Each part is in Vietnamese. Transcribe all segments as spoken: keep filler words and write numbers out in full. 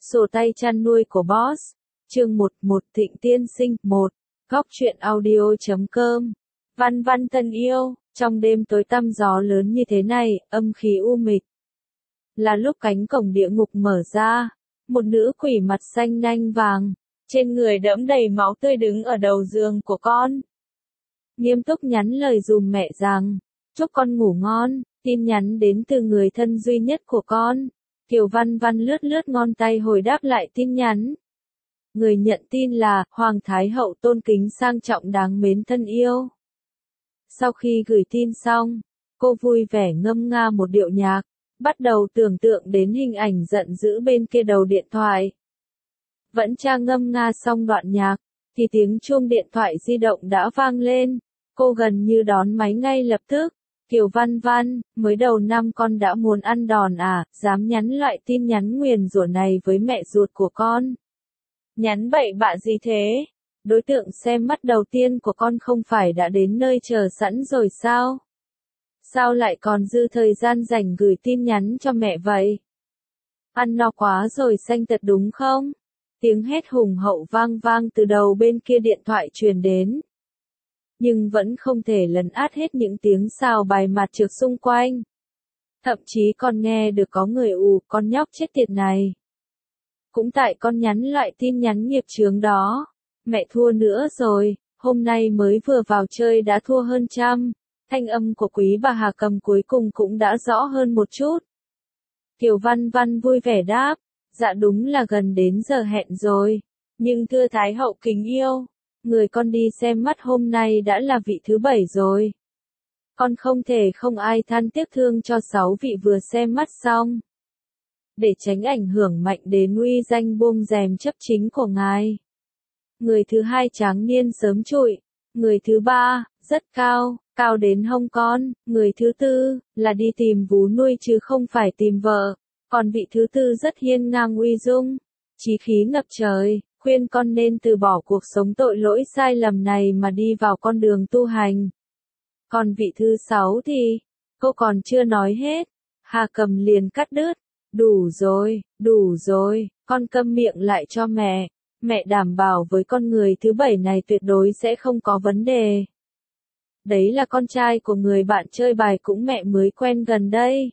Sổ tay chăn nuôi của Boss. Chương một một Thịnh tiên sinh. một. Góc truyện audio chấm com. Văn văn thân yêu, trong đêm tối tăm gió lớn như thế này, âm khí u mịch. Là lúc cánh cổng địa ngục mở ra, một nữ quỷ mặt xanh nanh vàng, trên người đẫm đầy máu tươi đứng ở đầu giường của con. Nghiêm túc nhắn lời dùm mẹ rằng, chúc con ngủ ngon, tin nhắn đến từ người thân duy nhất của con. Kiều Văn Văn lướt lướt ngón tay hồi đáp lại tin nhắn. Người nhận tin là Hoàng Thái Hậu tôn kính sang trọng đáng mến thân yêu. Sau khi gửi tin xong, cô vui vẻ ngâm nga một điệu nhạc, bắt đầu tưởng tượng đến hình ảnh giận dữ bên kia đầu điện thoại. Vẫn trang ngâm nga xong đoạn nhạc, thì tiếng chuông điện thoại di động đã vang lên, cô gần như đón máy ngay lập tức. Kiều Văn Văn, mới đầu năm con đã muốn ăn đòn à, dám nhắn loại tin nhắn nguyền rủa này với mẹ ruột của con. Nhắn bậy bạ gì thế? Đối tượng xem mắt đầu tiên của con không phải đã đến nơi chờ sẵn rồi sao? Sao lại còn dư thời gian rảnh gửi tin nhắn cho mẹ vậy? Ăn no quá rồi sanh tật đúng không? Tiếng hét hùng hậu vang vang từ đầu bên kia điện thoại truyền đến. Nhưng vẫn không thể lấn át hết những tiếng xào bài mặt trược xung quanh. Thậm chí còn nghe được có người ù, con nhóc chết tiệt này. Cũng tại con nhắn loại tin nhắn nghiệp chướng đó. Mẹ thua nữa rồi, hôm nay mới vừa vào chơi đã thua hơn trăm. Thanh âm của quý bà Hà Cầm cuối cùng cũng đã rõ hơn một chút. Kiều Văn Văn vui vẻ đáp, dạ đúng là gần đến giờ hẹn rồi. Nhưng thưa Thái Hậu kính yêu, người con đi xem mắt hôm nay đã là vị thứ bảy rồi. Con không thể không ai than tiếc thương cho sáu vị vừa xem mắt xong. Để tránh ảnh hưởng mạnh đến uy danh buông rèm chấp chính của ngài. Người thứ hai tráng niên sớm trụi. Người thứ ba, rất cao, cao đến hông con. Người thứ tư, là đi tìm vú nuôi chứ không phải tìm vợ. Còn vị thứ tư rất hiên ngang uy dung, chí khí ngập trời. Khuyên con nên từ bỏ cuộc sống tội lỗi sai lầm này mà đi vào con đường tu hành. Còn vị thứ sáu thì, cô còn chưa nói hết. Hà Cầm liền cắt đứt. Đủ rồi, đủ rồi, con câm miệng lại cho mẹ. Mẹ đảm bảo với con người thứ bảy này tuyệt đối sẽ không có vấn đề. Đấy là con trai của người bạn chơi bài cũng mẹ mới quen gần đây.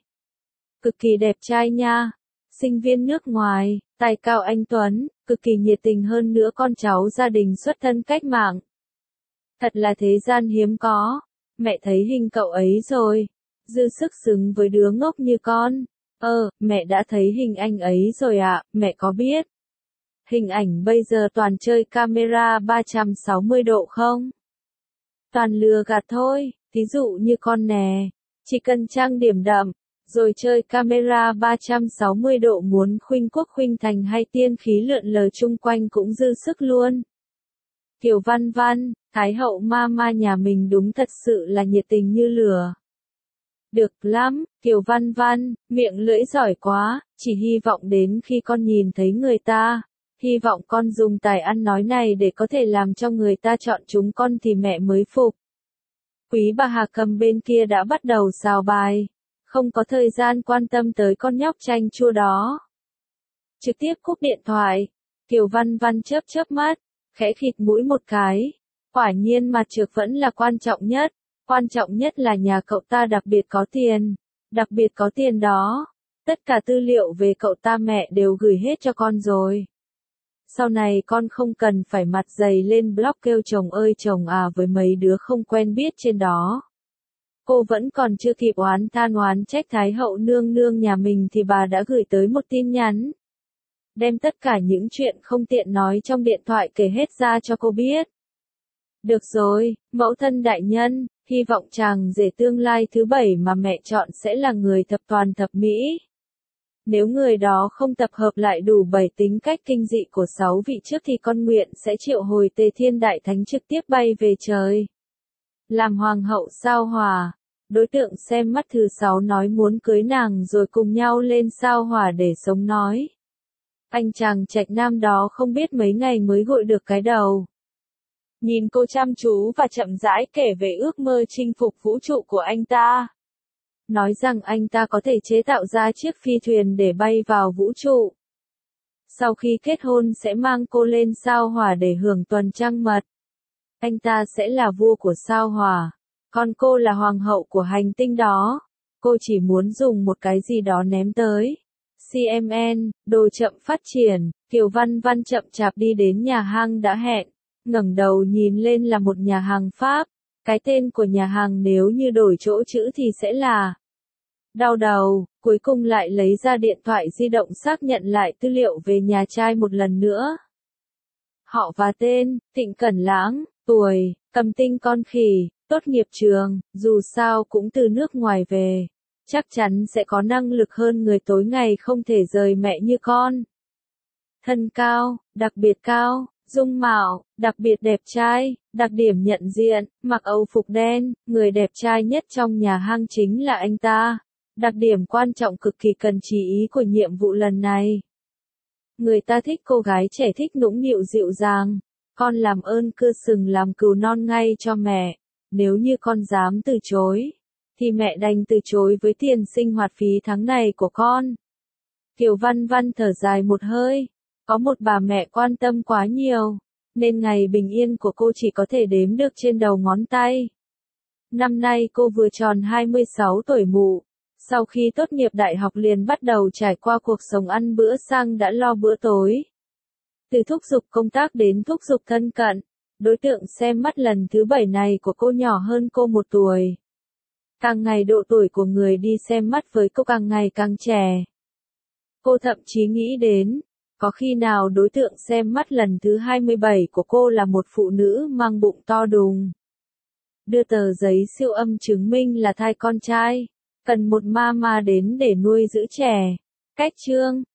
Cực kỳ đẹp trai nha. Sinh viên nước ngoài, tài cao anh tuấn, cực kỳ nhiệt tình hơn nữa con cháu gia đình xuất thân cách mạng. Thật là thế gian hiếm có. Mẹ thấy hình cậu ấy rồi. Dư sức xứng với đứa ngốc như con. Ờ, mẹ đã thấy hình anh ấy rồi ạ, mẹ có biết. Hình ảnh bây giờ toàn chơi camera ba trăm sáu mươi độ không? Toàn lừa gạt thôi, ví dụ như con nè. Chỉ cần trang điểm đậm, rồi chơi camera ba trăm sáu mươi độ muốn khuynh quốc khuynh thành hay tiên khí lượn lờ chung quanh cũng dư sức luôn. Kiều Văn Văn, Thái Hậu ma ma nhà mình đúng thật sự là nhiệt tình như lửa. Được lắm, Kiều Văn Văn, miệng lưỡi giỏi quá, chỉ hy vọng đến khi con nhìn thấy người ta, hy vọng con dùng tài ăn nói này để có thể làm cho người ta chọn chúng con thì mẹ mới phục. Quý bà Hà Cầm bên kia đã bắt đầu xào bài, không có thời gian quan tâm tới con nhóc chanh chua đó. Trực tiếp cúp điện thoại, Kiều Văn Văn chớp chớp mắt, khẽ khịt mũi một cái, quả nhiên mặt trược vẫn là quan trọng nhất. Quan trọng nhất là nhà cậu ta đặc biệt có tiền, đặc biệt có tiền đó. Tất cả tư liệu về cậu ta mẹ đều gửi hết cho con rồi. Sau này con không cần phải mặt dày lên blog kêu chồng ơi chồng à với mấy đứa không quen biết trên đó. Cô vẫn còn chưa kịp oán than oán trách Thái Hậu nương nương nhà mình thì bà đã gửi tới một tin nhắn. Đem tất cả những chuyện không tiện nói trong điện thoại kể hết ra cho cô biết. Được rồi, mẫu thân đại nhân, hy vọng chàng rể tương lai thứ bảy mà mẹ chọn sẽ là người thập toàn thập mỹ. Nếu người đó không tập hợp lại đủ bảy tính cách kinh dị của sáu vị trước thì con nguyện sẽ triệu hồi Tề Thiên Đại Thánh trực tiếp bay về trời. Làm hoàng hậu sao Hỏa. Đối tượng xem mắt thứ sáu nói muốn cưới nàng rồi cùng nhau lên sao Hỏa để sống nói. Anh chàng trạch nam đó không biết mấy ngày mới gội được cái đầu. Nhìn cô chăm chú và chậm rãi kể về ước mơ chinh phục vũ trụ của anh ta. Nói rằng anh ta có thể chế tạo ra chiếc phi thuyền để bay vào vũ trụ. sau khi kết hôn sẽ mang cô lên sao Hỏa để hưởng tuần trăng mật. Anh ta sẽ là vua của sao Hỏa, còn cô là hoàng hậu của hành tinh đó. Cô chỉ muốn dùng một cái gì đó ném tới. xê em en, đồ chậm phát triển, Kiều Văn Văn chậm chạp đi đến nhà hàng đã hẹn, ngẩng đầu nhìn lên là một nhà hàng Pháp. Cái tên của nhà hàng nếu như đổi chỗ chữ thì sẽ là... Đau đầu, cuối cùng lại lấy ra điện thoại di động xác nhận lại tư liệu về nhà trai một lần nữa. Họ và tên, Thịnh Cẩn Lãng, tuổi, cầm tinh con khỉ, tốt nghiệp trường, dù sao cũng từ nước ngoài về. Chắc chắn sẽ có năng lực hơn người tối ngày không thể rời mẹ như con. Thân cao, đặc biệt cao, dung mạo, đặc biệt đẹp trai, đặc điểm nhận diện, mặc âu phục đen, người đẹp trai nhất trong nhà hang chính là anh ta. Đặc điểm quan trọng cực kỳ cần chú ý của nhiệm vụ lần này. Người ta thích cô gái trẻ thích nũng nịu dịu dàng. Con làm ơn cưa sừng làm cừu non ngay cho mẹ. Nếu như con dám từ chối, thì mẹ đành từ chối với tiền sinh hoạt phí tháng này của con. Kiều Văn Văn thở dài một hơi. Có một bà mẹ quan tâm quá nhiều, nên ngày bình yên của cô chỉ có thể đếm được trên đầu ngón tay. Năm nay cô vừa tròn hai mươi sáu tuổi mụ. Sau khi tốt nghiệp đại học liền bắt đầu trải qua cuộc sống ăn bữa sang đã lo bữa tối. Từ thúc giục công tác đến thúc giục thân cận, đối tượng xem mắt lần thứ bảy này của cô nhỏ hơn cô một tuổi. Càng ngày độ tuổi của người đi xem mắt với cô càng ngày càng trẻ. Cô thậm chí nghĩ đến, có khi nào đối tượng xem mắt lần thứ hai mươi bảy của cô là một phụ nữ mang bụng to đùng. Đưa tờ giấy siêu âm chứng minh là thai con trai. Cần một mama đến để nuôi giữ trẻ. Cách chương,